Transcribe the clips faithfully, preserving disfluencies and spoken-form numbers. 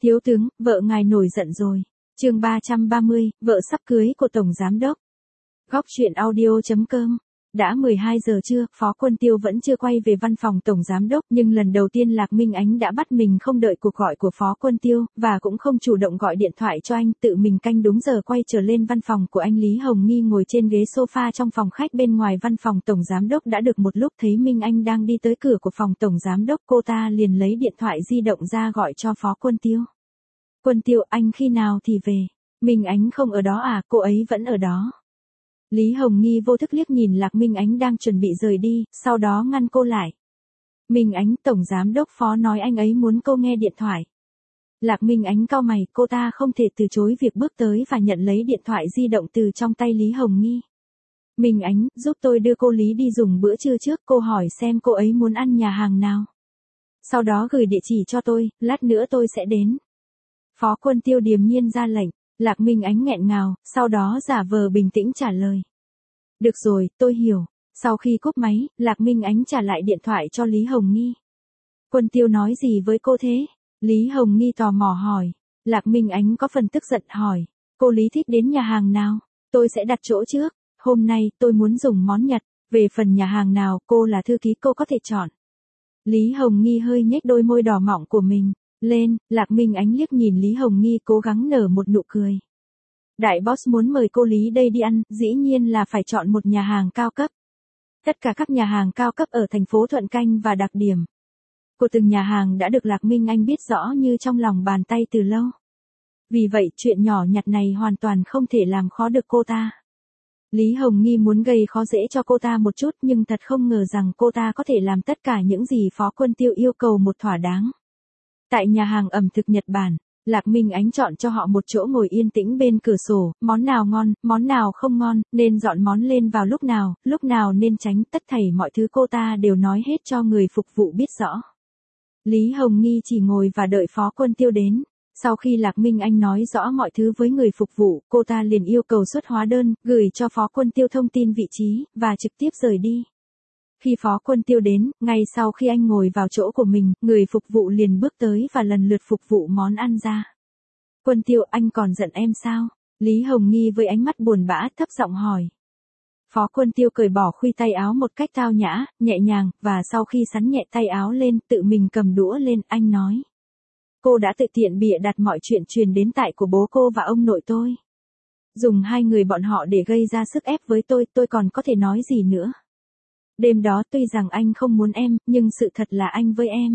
Thiếu tướng, vợ ngài nổi giận rồi. Chương ba trăm ba mươi, vợ sắp cưới của Tổng Giám đốc. Góc truyện audio chấm com. Đã mười hai giờ trưa, Phó Quân Tiêu vẫn chưa quay về văn phòng Tổng Giám đốc, nhưng lần đầu tiên Lạc Minh Ánh đã bắt mình không đợi cuộc gọi của Phó Quân Tiêu, và cũng không chủ động gọi điện thoại cho anh, tự mình canh đúng giờ quay trở lên văn phòng của anh. Lý Hồng Nghi ngồi trên ghế sofa trong phòng khách bên ngoài văn phòng Tổng Giám đốc đã được một lúc, thấy Minh Anh đang đi tới cửa của phòng Tổng Giám đốc, cô ta liền lấy điện thoại di động ra gọi cho Phó Quân Tiêu. Quân Tiêu, anh khi nào thì về? Minh Ánh không ở đó à? Cô ấy vẫn ở đó. Lý Hồng Nghi vô thức liếc nhìn Lạc Minh Ánh đang chuẩn bị rời đi, sau đó ngăn cô lại. Minh Ánh, Tổng Giám đốc Phó nói anh ấy muốn cô nghe điện thoại. Lạc Minh Ánh cau mày, cô ta không thể từ chối việc bước tới và nhận lấy điện thoại di động từ trong tay Lý Hồng Nghi. Minh Ánh, giúp tôi đưa cô Lý đi dùng bữa trưa trước, cô hỏi xem cô ấy muốn ăn nhà hàng nào. Sau đó gửi địa chỉ cho tôi, lát nữa tôi sẽ đến. Phó Quân Tiêu điềm nhiên ra lệnh. Lạc Minh Ánh nghẹn ngào, sau đó giả vờ bình tĩnh trả lời. Được rồi, tôi hiểu. Sau khi cúp máy, Lạc Minh Ánh trả lại điện thoại cho Lý Hồng Nghi. Quân Tiêu nói gì với cô thế? Lý Hồng Nghi tò mò hỏi. Lạc Minh Ánh có phần tức giận hỏi. Cô Lý thích đến nhà hàng nào? Tôi sẽ đặt chỗ trước. Hôm nay, tôi muốn dùng món Nhật. Về phần nhà hàng nào, cô là thư ký, cô có thể chọn. Lý Hồng Nghi hơi nhếch đôi môi đỏ mọng của mình lên, Lạc Minh Ánh liếc nhìn Lý Hồng Nghi cố gắng nở một nụ cười. Đại boss muốn mời cô Lý đây đi ăn, dĩ nhiên là phải chọn một nhà hàng cao cấp. Tất cả các nhà hàng cao cấp ở thành phố Thuận Canh và đặc điểm của từng nhà hàng đã được Lạc Minh Anh biết rõ như trong lòng bàn tay từ lâu. Vì vậy, chuyện nhỏ nhặt này hoàn toàn không thể làm khó được cô ta. Lý Hồng Nghi muốn gây khó dễ cho cô ta một chút, nhưng thật không ngờ rằng cô ta có thể làm tất cả những gì Phó Quân Tiêu yêu cầu một thỏa đáng. Tại nhà hàng ẩm thực Nhật Bản, Lạc Minh Ánh chọn cho họ một chỗ ngồi yên tĩnh bên cửa sổ, món nào ngon, món nào không ngon, nên dọn món lên vào lúc nào, lúc nào nên tránh, tất thảy mọi thứ cô ta đều nói hết cho người phục vụ biết rõ. Lý Hồng Nghi chỉ ngồi và đợi Phó Quân Tiêu đến. Sau khi Lạc Minh Anh nói rõ mọi thứ với người phục vụ, cô ta liền yêu cầu xuất hóa đơn, gửi cho Phó Quân Tiêu thông tin vị trí, và trực tiếp rời đi. Khi Phó Quân Tiêu đến, ngay sau khi anh ngồi vào chỗ của mình, người phục vụ liền bước tới và lần lượt phục vụ món ăn ra. Quân Tiêu, anh còn giận em sao? Lý Hồng Nghi với ánh mắt buồn bã thấp giọng hỏi. Phó Quân Tiêu cởi bỏ khuy tay áo một cách tao nhã, nhẹ nhàng, và sau khi sắn nhẹ tay áo lên, tự mình cầm đũa lên, anh nói. Cô đã tự tiện bịa đặt mọi chuyện truyền đến tai của bố cô và ông nội tôi. Dùng hai người bọn họ để gây ra sức ép với tôi, tôi còn có thể nói gì nữa. Đêm đó tuy rằng anh không muốn em, nhưng sự thật là anh với em.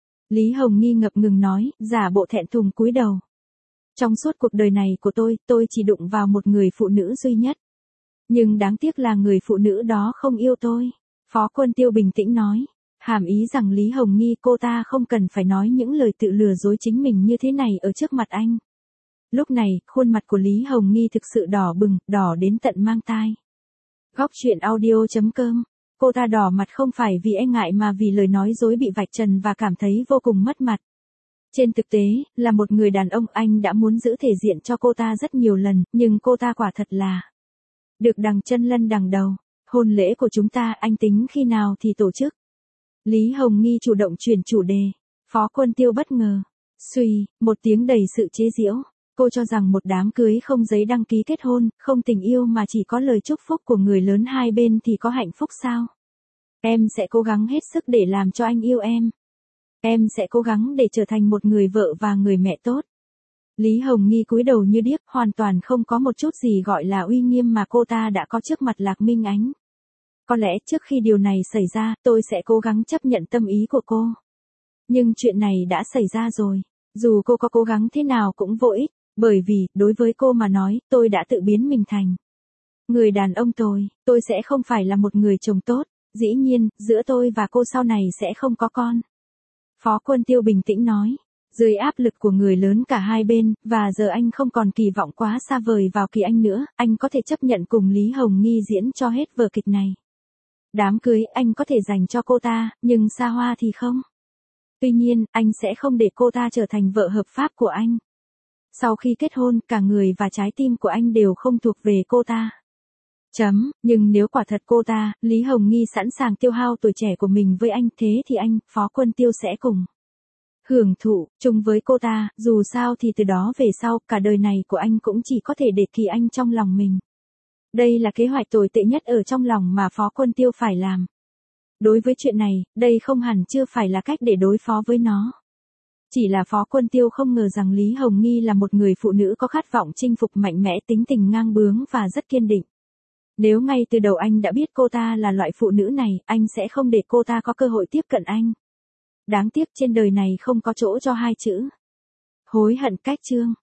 Lý Hồng Nghi ngập ngừng nói, giả bộ thẹn thùng cúi đầu. Trong suốt cuộc đời này của tôi, tôi chỉ đụng vào một người phụ nữ duy nhất. Nhưng đáng tiếc là người phụ nữ đó không yêu tôi. Phó Quân Tiêu bình tĩnh nói. Hàm ý rằng Lý Hồng Nghi cô ta không cần phải nói những lời tự lừa dối chính mình như thế này ở trước mặt anh. Lúc này, khuôn mặt của Lý Hồng Nghi thực sự đỏ bừng, đỏ đến tận mang tai. Góc truyện audio chấm com. Cô ta đỏ mặt không phải vì e ngại mà vì lời nói dối bị vạch trần và cảm thấy vô cùng mất mặt. Trên thực tế, là một người đàn ông, anh đã muốn giữ thể diện cho cô ta rất nhiều lần, nhưng cô ta quả thật là được đằng chân lân đằng đầu. Hôn lễ của chúng ta, anh tính khi nào thì tổ chức? Lý Hồng Nghi chủ động chuyển chủ đề. Phó Quân Tiêu bất ngờ. Suy, một tiếng đầy sự chế giễu. Cô cho rằng một đám cưới không giấy đăng ký kết hôn, không tình yêu mà chỉ có lời chúc phúc của người lớn hai bên thì có hạnh phúc sao? Em sẽ cố gắng hết sức để làm cho anh yêu em. Em sẽ cố gắng để trở thành một người vợ và người mẹ tốt. Lý Hồng Nghi cúi đầu như điếc, hoàn toàn không có một chút gì gọi là uy nghiêm mà cô ta đã có trước mặt Lạc Minh Ánh. Có lẽ trước khi điều này xảy ra, tôi sẽ cố gắng chấp nhận tâm ý của cô. Nhưng chuyện này đã xảy ra rồi. Dù cô có cố gắng thế nào cũng vô ích, bởi vì, đối với cô mà nói, tôi đã tự biến mình thành người đàn ông tồi, tôi sẽ không phải là một người chồng tốt, dĩ nhiên, giữa tôi và cô sau này sẽ không có con. Phó Quân Tiêu bình tĩnh nói, dưới áp lực của người lớn cả hai bên, và giờ anh không còn kỳ vọng quá xa vời vào Kỳ Anh nữa, anh có thể chấp nhận cùng Lý Hồng Nghi diễn cho hết vở kịch này. Đám cưới, anh có thể dành cho cô ta, nhưng xa hoa thì không. Tuy nhiên, anh sẽ không để cô ta trở thành vợ hợp pháp của anh. Sau khi kết hôn, cả người và trái tim của anh đều không thuộc về cô ta. Chấm, nhưng nếu quả thật cô ta, Lý Hồng Nghi sẵn sàng tiêu hao tuổi trẻ của mình với anh, thế thì anh, Phó Quân Tiêu sẽ cùng hưởng thụ, chung với cô ta, dù sao thì từ đó về sau, cả đời này của anh cũng chỉ có thể để Kỳ Anh trong lòng mình. Đây là kế hoạch tồi tệ nhất ở trong lòng mà Phó Quân Tiêu phải làm. Đối với chuyện này, đây không hẳn chưa phải là cách để đối phó với nó. Chỉ là Phó Quân Tiêu không ngờ rằng Lý Hồng Nghi là một người phụ nữ có khát vọng chinh phục mạnh mẽ, tính tình ngang bướng và rất kiên định. Nếu ngay từ đầu anh đã biết cô ta là loại phụ nữ này, anh sẽ không để cô ta có cơ hội tiếp cận anh. Đáng tiếc trên đời này không có chỗ cho hai chữ hối hận. Cách chương